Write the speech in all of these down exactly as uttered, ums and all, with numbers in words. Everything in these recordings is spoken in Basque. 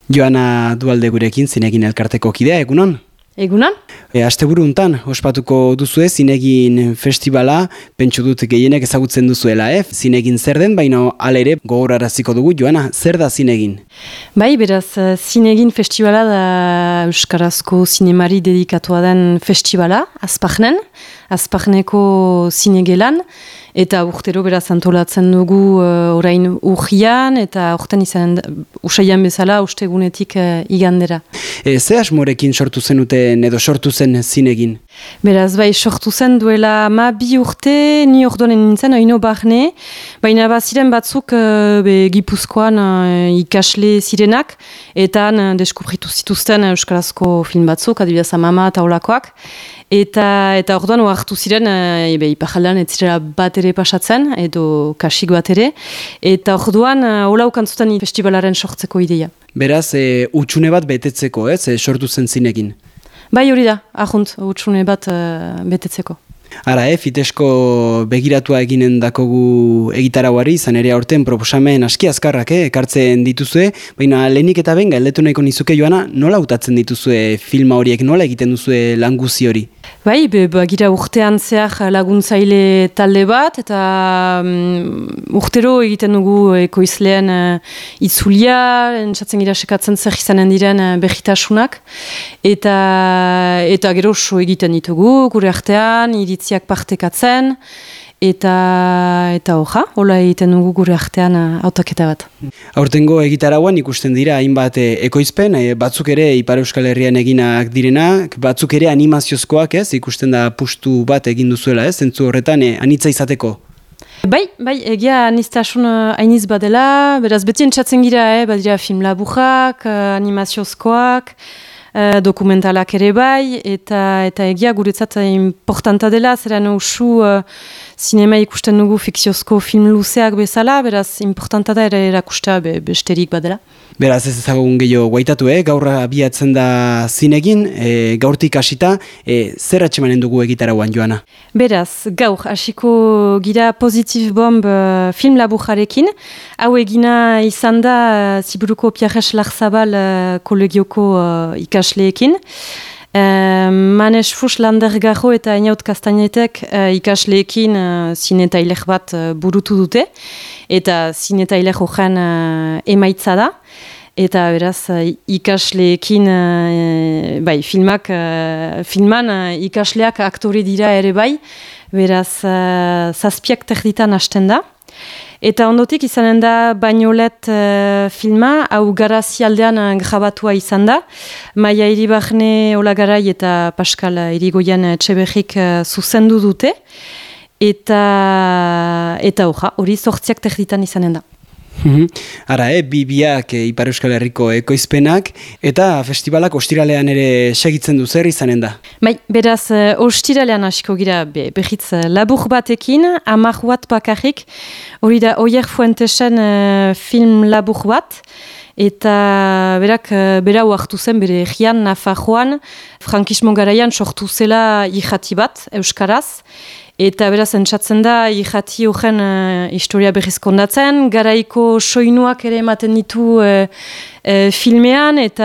Joana Dualde gurekin, Zinegin elkarteko kidea, egunon? Egunon? E, asteburu hontan ospatuko duzue Zinegin festivala, pentsu dut gehienek ezagutzen duzuela, eh? Zinegin zer den, baina hala ere gogoraraziko dugu. Joana, zer da Zinegin? Bai, beraz, Zinegin festivala da euskarazko zinemari dedikatua den festivala, Azparnen, Azparneko zinegelan, eta urtero beraz antolatzen dugu uh, orain urrian, eta urten izan usaian bezala ustegunetik uh, igandera. E, ze asmorekin sortu zenuten edo sortu zen Zinegin? Beraz, bai, sortu zen duela ma bi urte, ni ordonen nintzen, oino barne, baina baziren batzuk uh, be, Gipuzkoan uh, ikasle zirenak, eta uh, deskubritu zituzten euskarazko film batzuk, adibidez Amama eta olakoak, eta eta orduan hartu ziren uh, ebe, iparaldean ez zirela bat ere pasatzen, edo kasik bat ere, eta orduan uh, hola ukantzuten festivalaren sortzeko ideia. Beraz, e, utxune bat betetzeko, ez, e, sortu zen Zinegin? Bai, hori da, ahunt, utxune bat uh, betetzeko. Ara, eh, fitesko begiratua eginen dakogu egitarauari, izan ere aurten proposamen aski azkarrak, eh, ekartzen dituzue, baina lehenik eta ben, galdetu nahiko nizuke, Joana, nola hautatzen dituzue filma horiek, nola egiten duzue lan guzi hori? Bai, be, bagira urtean zehar laguntzaile talde bat, eta um, urtero egiten dugu ekoizlean uh, itzulia, entzatzen gira sekatzen zer izanen diren uh, behitasunak, eta, eta gero so egiten ditugu, gure artean, iritziak partekatzen, eta eta hoja, hola egiten dugu gure artean hautaketa bat. Aurtengo egitarauan ikusten dira hainbat e, ekoizpen, e, batzuk ere Ipar Euskal Herrian eginak direnak, batzuk ere animaziozkoak, ez, ikusten da pustu bat egin duzuela, ez, zentzu horretan e, anitza izateko. Bai, bai, egia aniztasun hainiz badela, beraz beti entzatzen gira, eh, badira film laburrak, animaziozkoak, Uh, dokumentalak ere bai, eta eta egia guretzat importanta dela, zeren usu uh, sinema ikusten dugu fikziozko film luzeak bezala, beraz importanta da ere erakustea be, besterik badela. Beraz ez ezagun gehiago guaitatu, eh? Gaur abiatzen da Zinegin, e, gaurtik hasita, e, zer atxemanen dugu egitarauan, Joana? Beraz, gaur hasiko gira Positive Bomb uh, film laburjarekin, hau egina izan da uh, Ziburuko Pierres Larzabal uh, kolegioko uh, ikasleekin. Uh, Manes Fus Landergajo eta Einaut Kastainetek uh, ikasleekin uh, zinetailer bat uh, burutu dute, eta zinetailer horren uh, emaitza da. Eta beraz, uh, ikasleekin, uh, bai, filmak, uh, filman uh, ikasleak aktore dira ere bai, beraz, uh, zazpiak terditan hasten da. Eta ondotik izanen da Bagnolet uh, filma, hau Garazi aldean uh, grabatua izan da. Maia Iribarne Olagarai eta Pascal Irigoyen Etxeberrik uh, zuzendu dute. Eta, eta hoja, hori zortziak terditan izanen da. Ara, eh, bi biak e, Ipar Euskal Herriko ekoizpenak, eta festivalak ostiralean ere segitzen du zer izanen da? Bai, beraz, uh, ostiralean hasiko gira be, behitz labur batekin, hamar bat bakarrik, hori da Oier Fuentesen uh, film labur bat, eta berak, uh, berau hartu zen bere egian, Nafarroan, frankismo garaian sortu zela irrati bat, euskaraz, eta beraz entzatzen da, irrati horren uh, historia berriz kondatzen, garaiko soinuak ere ematen ditu uh, uh, filmean, eta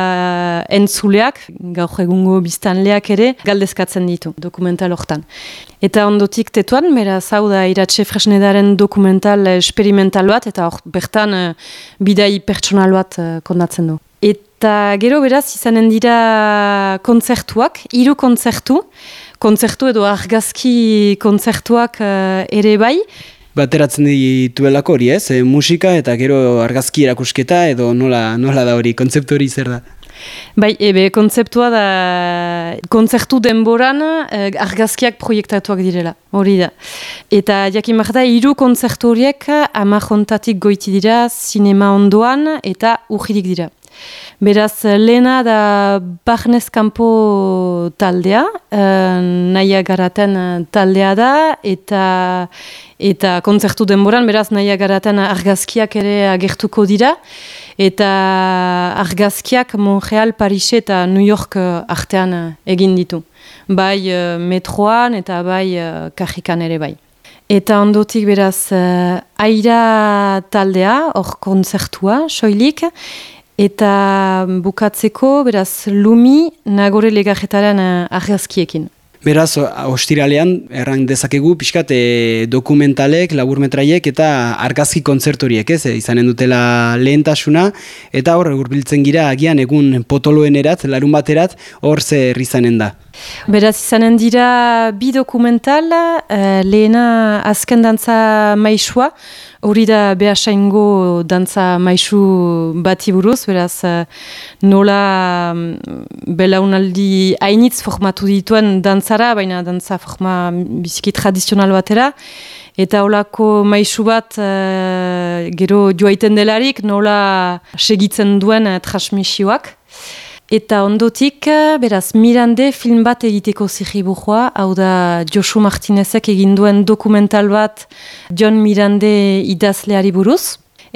entzuleak, gaur egungo biztanleak ere, galdezkatzen ditu, dokumental hortan. Eta ondotik tetuan, beraz hau da Iratxe Fresnedaren dokumental experimental bat, eta hor bertan uh, bidai pertsonal bat uh, kondatzen du. Eta gero beraz izanen dira kontzertuak, hiru kontzertu, kontzertu edo argazki kontzertuak uh, ere bai. Bateratzen dituelako hori, ez? E, musika eta gero argazki erakusketa edo nola, nola da hori, kontzeptu hori zer da? Bai, ebe, kontzeptua da kontzertu denboran eh, argazkiak proiektatuak direla, hori da. Eta jakin behar da, hiru kontzertu horiek amajontatik goiti dira, sinema ondoan eta urririk dira. Beraz, lehena da Barnez Kanpo taldea, uh, naia garaten taldea da, eta eta kontzertu denboran, beraz, naia garaten argazkiak ere agertuko dira, eta argazkiak Montreal, Paris eta New York artean egin ditu. Bai uh, metroan eta bai uh, kajikan ere bai. Eta ondotik beraz, uh, aira taldea, hor kontzertua, soilik, eta bukatzeko, beraz, Lumi Nagore Legarretaren uh, argazkiekin. Beraz, ostiralean, erran dezakegu, pixkat, e, dokumentalek, laburmetraiek eta argazki kontzertoriek, ez, e, izanen dutela lehentasuna, eta hor, hurbiltzen gira, agian, egun potoloen erat, larun baterat, hor zer izanen da. Beraz, izanen dira bi dokumental, uh, lehena azken dantza maisua, hori da behasaingo dantza maisu bati buruz, beraz, uh, nola um, belaunaldi hainitz formatu dituen dantzara, baina dantza forma biziki tradizional batera, eta holako maisu bat uh, gero joaiten delarik, nola segitzen duen uh, transmisioak. Eta ondotik, beraz, Mirande film bat egiteko zirriburua, hau da Josu Martinezek egin duen dokumental bat John Mirande idazleari buruz.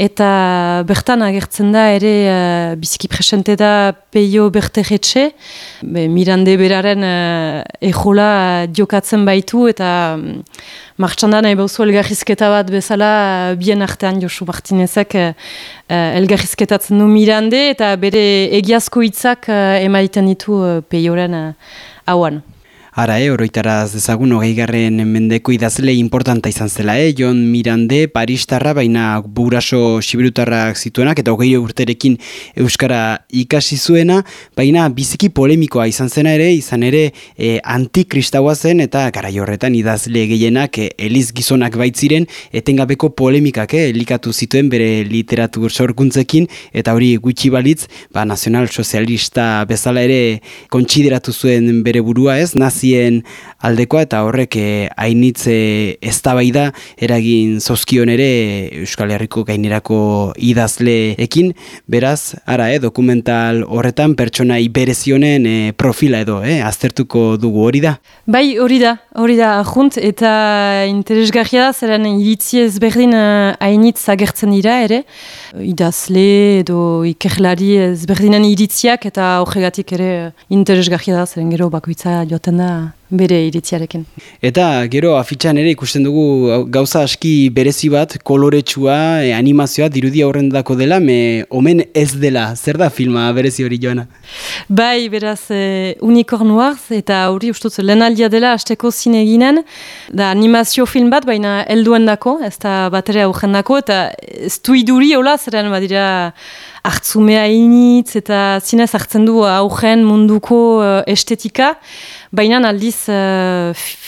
Eta bertan agertzen da ere uh, biziki presente da Peio Berteretxe, Be, Mirande beraren uh, ejola jokatzen baitu eta um, martxan da nahi bauzu elgarrizketa bat bezala uh, bien artean Josu Martinezek uh, uh, elgarrizketatzen du Mirande eta bere egiazko hitzak uh, emaiten ditu uh, Peioren uh, hauan. Ara, eh, oroitaraz dezagun hogeigarren mendeko idazle importanta izan zela, eh? Jon Mirande, paristarra, baina buraso siberutarrak zituenak, eta hogei urterekin euskara ikasi zuena, baina biziki polemikoa izan zena ere, izan ere eh, antikristaua zen, eta garai horretan idazle gehienak eh, eliz gizonak baitziren, etengabeko polemikak eh, elikatu zituen bere literatur sorkuntzekin, eta hori gutxi balitz, ba, nazional sozialista bezala ere kontsideratu zuen bere burua, ez, nazi aldekoa eta horrek hainitze eztabaida eragin zozkion ere Euskal Herriko gainerako idazleekin, beraz, ara, eh, dokumental horretan pertsonai berezionen eh, profila edo, eh, aztertuko dugu hori da? Bai, hori da, hori da, junt, eta interesgarria da, zeren iritzi ezberdin hainitz agertzen dira ere, idazle edo ikerlari ezberdinen iritziak eta horregatik ere interesgarria da, zeren gero bakoitza joten da bere iritziarekin. Eta gero afitxan ere ikusten dugu gauza aski berezi bat, koloretsua, e, animazioa, dirudia horrendako dela, me omen ez dela. Zer da filma berezi hori, Joana? Bai, beraz, e, Unicornuaz, eta hori ustuz lehen aldia dela hasteko zine eginen, da animazio film bat, baina helduen dako, ez da baterea aurren dako, eta ez du iduri hola, zeren badira hartzumea initz, eta zinez hartzen du aurren munduko uh, estetika, baina aldiz uh,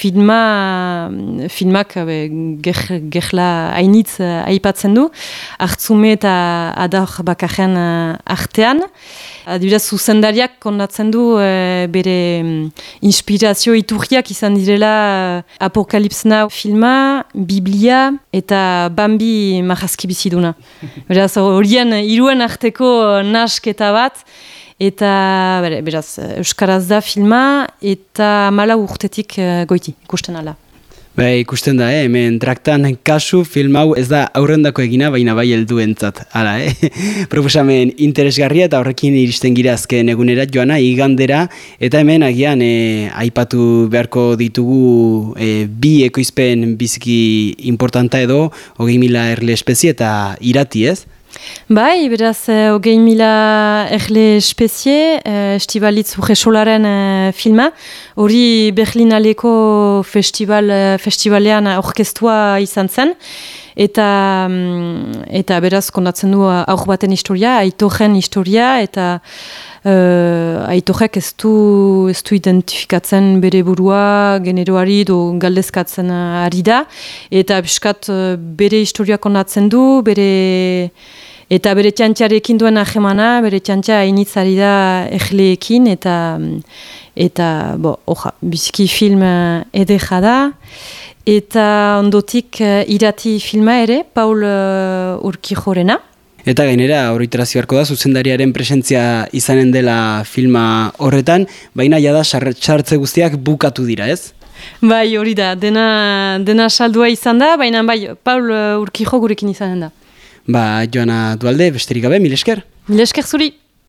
filma, filmak uh, gerla hainitz uh, aipatzen du, hartzume eta adar bakarren uh, artean. Adibidez, zuzendariak kondatzen du uh, bere um, inspirazio iturriak izan direla uh, Apocalypse Now filma, Biblia eta Bambi marrazki biziduna. Beraz, horien hiruen arteko nasketa bat, eta bere, beraz, euskaraz da filma, eta malau urtetik uh, goiti, ikusten ala. Ba, ikusten da, eh? Hemen traktan kasu film hau ez da aurrendako egina, baina bai helduentzat. Hala, eh? Proposamen interesgarria eta horrekin iristen gira azken egunera, Joana, igandera, eta hemen agian eh, aipatu beharko ditugu eh, bi ekoizpen biziki importanta edo, hogei mila erle espezie eta irati, ez? Bai, beraz, hogei mila erle espezie, eh, Estibalitz Urresolaren eh, filma, hori Berlinaleko festival, festivalean orkestua izan zen, eta, eta beraz, kondatzen du aur baten historia, Aitorren historia, eta uh, Aitorrek ez du, ez du identifikatzen bere burua, generoari do galdezkatzen ari da, eta biskat bere historia kondatzen du, bere... Eta bere txantxarekin duen ahemana, bere txantxa hainitzari da erleekin, eta, eta bo, oja, biziki film edera da. Eta ondotik irati filma ere, Paul uh, Urquijorena. Eta gainera, horretarazio beharko da, zuzendariaren presentzia izanen dela filma horretan, baina jada sartze guztiak bukatu dira, ez? Bai, hori da, dena, dena saldua izan da, baina bai, Paul Urquijo gurekin izanen da. Ba, Joana Dualde, besterik gabe, mil esker. Mil esker zuri.